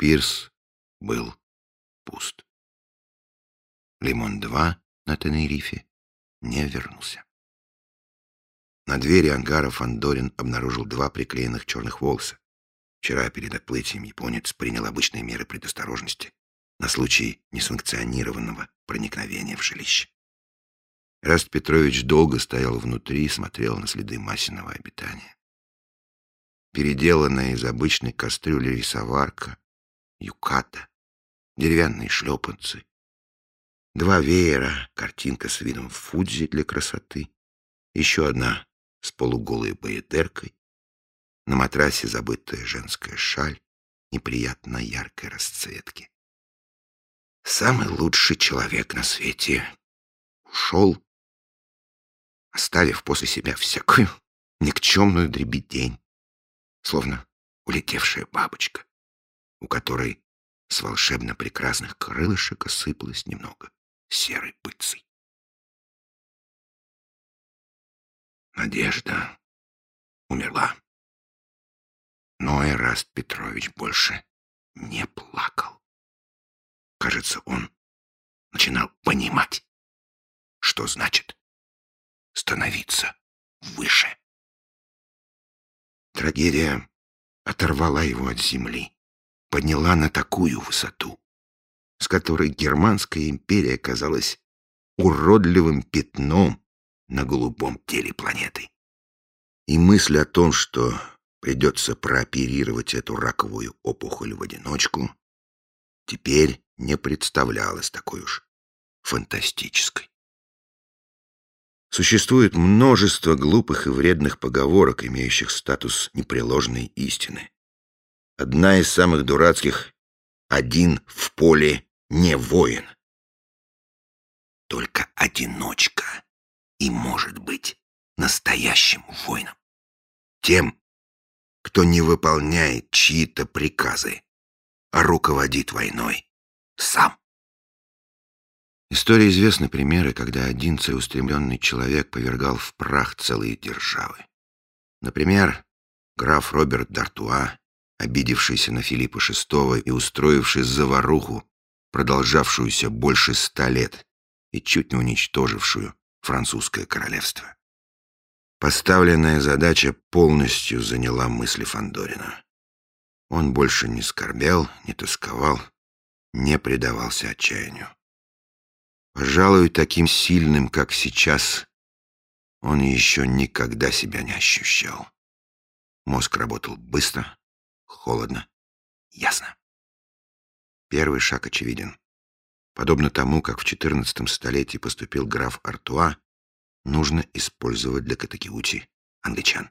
пирс был пуст. Лимон-2 на Тенерифе не вернулся. На двери ангара Фандорин обнаружил 2 приклеенных черных волоса. Вчера перед отплытием японец принял обычные меры предосторожности на случай несанкционированного проникновения в жилище. Эраст Петрович долго стоял внутри и смотрел на следы Масиного обитания. Переделанная из обычной кастрюли рисоварка, юката, деревянные шлепанцы, 2 веера, картинка с видом Фудзи для красоты, еще одна с полуголой баядеркой, на матрасе забытая женская шаль неприятно яркой расцветки. Самый лучший человек на свете ушел, оставив после себя всякую никчемную дребедень, словно улетевшая бабочка, у которой с волшебно прекрасных крылышек осыпалось немного серой пыльцей. Надежда умерла. Но Эраст Петрович больше не плакал. Кажется, он начинал понимать, что значит становиться выше. Трагедия оторвала его от земли, подняла на такую высоту, с которой Германская империя казалась уродливым пятном на голубом теле планеты. И мысль о том, что придется прооперировать эту раковую опухоль в одиночку, теперь не представлялась такой уж фантастической. Существует множество глупых и вредных поговорок, имеющих статус непреложной истины. Одна из самых дурацких — один в поле не воин. Только одиночка и может быть настоящим воином. Тем, кто не выполняет чьи-то приказы, а руководит войной сам. Истории известны примеры, когда один целеустремленный человек повергал в прах целые державы. Например, граф Роберт д'Артуа, обидевшийся на Филиппа VI и устроивший заваруху, продолжавшуюся больше 100 лет и чуть не уничтожившую французское королевство. Поставленная задача полностью заняла мысли Фандорина. Он больше не скорбел, не тосковал, не предавался отчаянию. Пожалуй, таким сильным, как сейчас, он еще никогда себя не ощущал. Мозг работал быстро, холодно, ясно. Первый шаг очевиден. Подобно тому, как в XIV столетии поступил граф Артуа, нужно использовать для Катакиути англичан.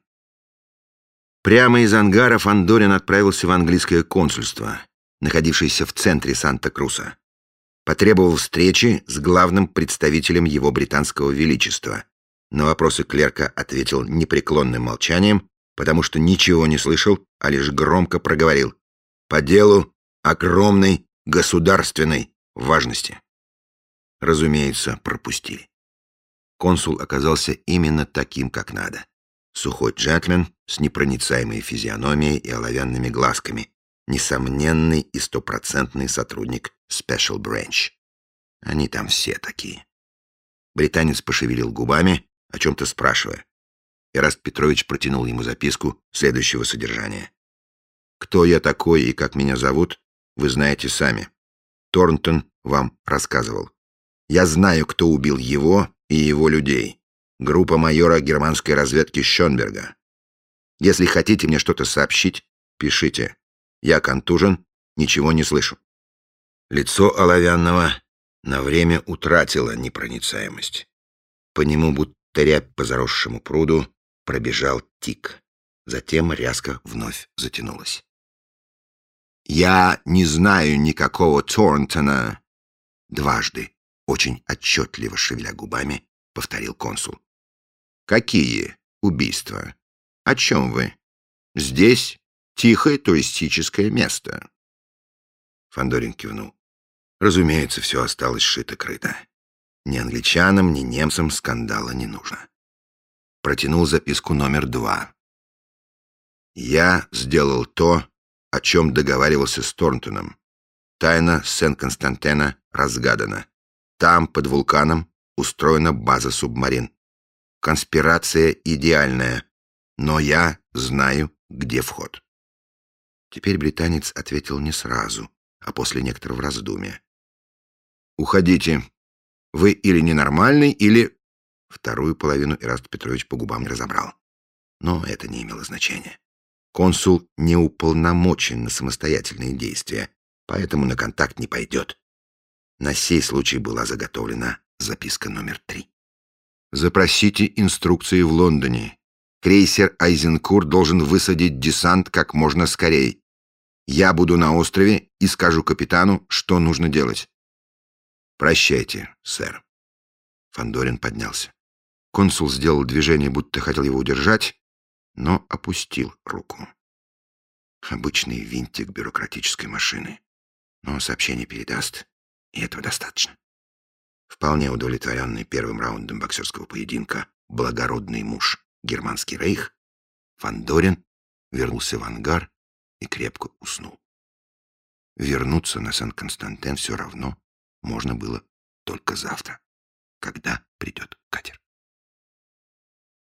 Прямо из ангара Фандорин отправился в английское консульство, находившееся в центре Санта-Круса. Потребовал встречи с главным представителем его британского величества. На вопросы клерка ответил непреклонным молчанием, потому что ничего не слышал, а лишь громко проговорил: «По делу огромной государственной важности». Разумеется, пропустили. Консул оказался именно таким, как надо. Сухой джентльмен с непроницаемой физиономией и оловянными глазками. Несомненный и стопроцентный сотрудник Special Branch. Они там все такие. Британец пошевелил губами, о чем-то спрашивая. Эраст Петрович протянул ему записку следующего содержания. «Кто я такой и как меня зовут, вы знаете сами. Торнтон вам рассказывал. Я знаю, кто убил его и его людей. Группа майора германской разведки Шёнберга. Если хотите мне что-то сообщить, пишите. Я контужен, ничего не слышу». Лицо оловянного на время утратило непроницаемость. По нему, будто рябь по заросшему пруду, пробежал тик. Затем ряска вновь затянулась. «Я не знаю никакого Торнтона», — дважды, очень отчетливо шевеля губами, повторил консул. «Какие убийства? О чем вы? Здесь тихое туристическое место». Фандорин кивнул. Разумеется, все осталось шито-крыто. Ни англичанам, ни немцам скандала не нужно. Протянул записку номер 2. «Я сделал то, о чем договаривался с Торнтоном. Тайна Сен-Константена разгадана. Там, под вулканом, устроена база субмарин. Конспирация идеальная, но я знаю, где вход. Теперь британец ответил не сразу, а после некоторого раздумья. «Уходите. Вы или ненормальный, или...» Вторую половину Ираст Петрович по губам не разобрал. Но это не имело значения. Консул не уполномочен на самостоятельные действия, поэтому на контакт не пойдет. На сей случай была заготовлена записка номер 3. «Запросите инструкции в Лондоне. Крейсер «Айзенкур» должен высадить десант как можно скорее. Я буду на острове и скажу капитану, что нужно делать. Прощайте, сэр». Фандорин поднялся. Консул сделал движение, будто хотел его удержать, но опустил руку. Обычный винтик бюрократической машины. Но сообщение передаст, и этого достаточно. Вполне удовлетворенный первым раундом боксерского поединка благородный муж Германский рейх, Фандорин вернулся в ангар и крепко уснул. Вернуться на Сен-Константен все равно можно было только завтра, когда придет катер.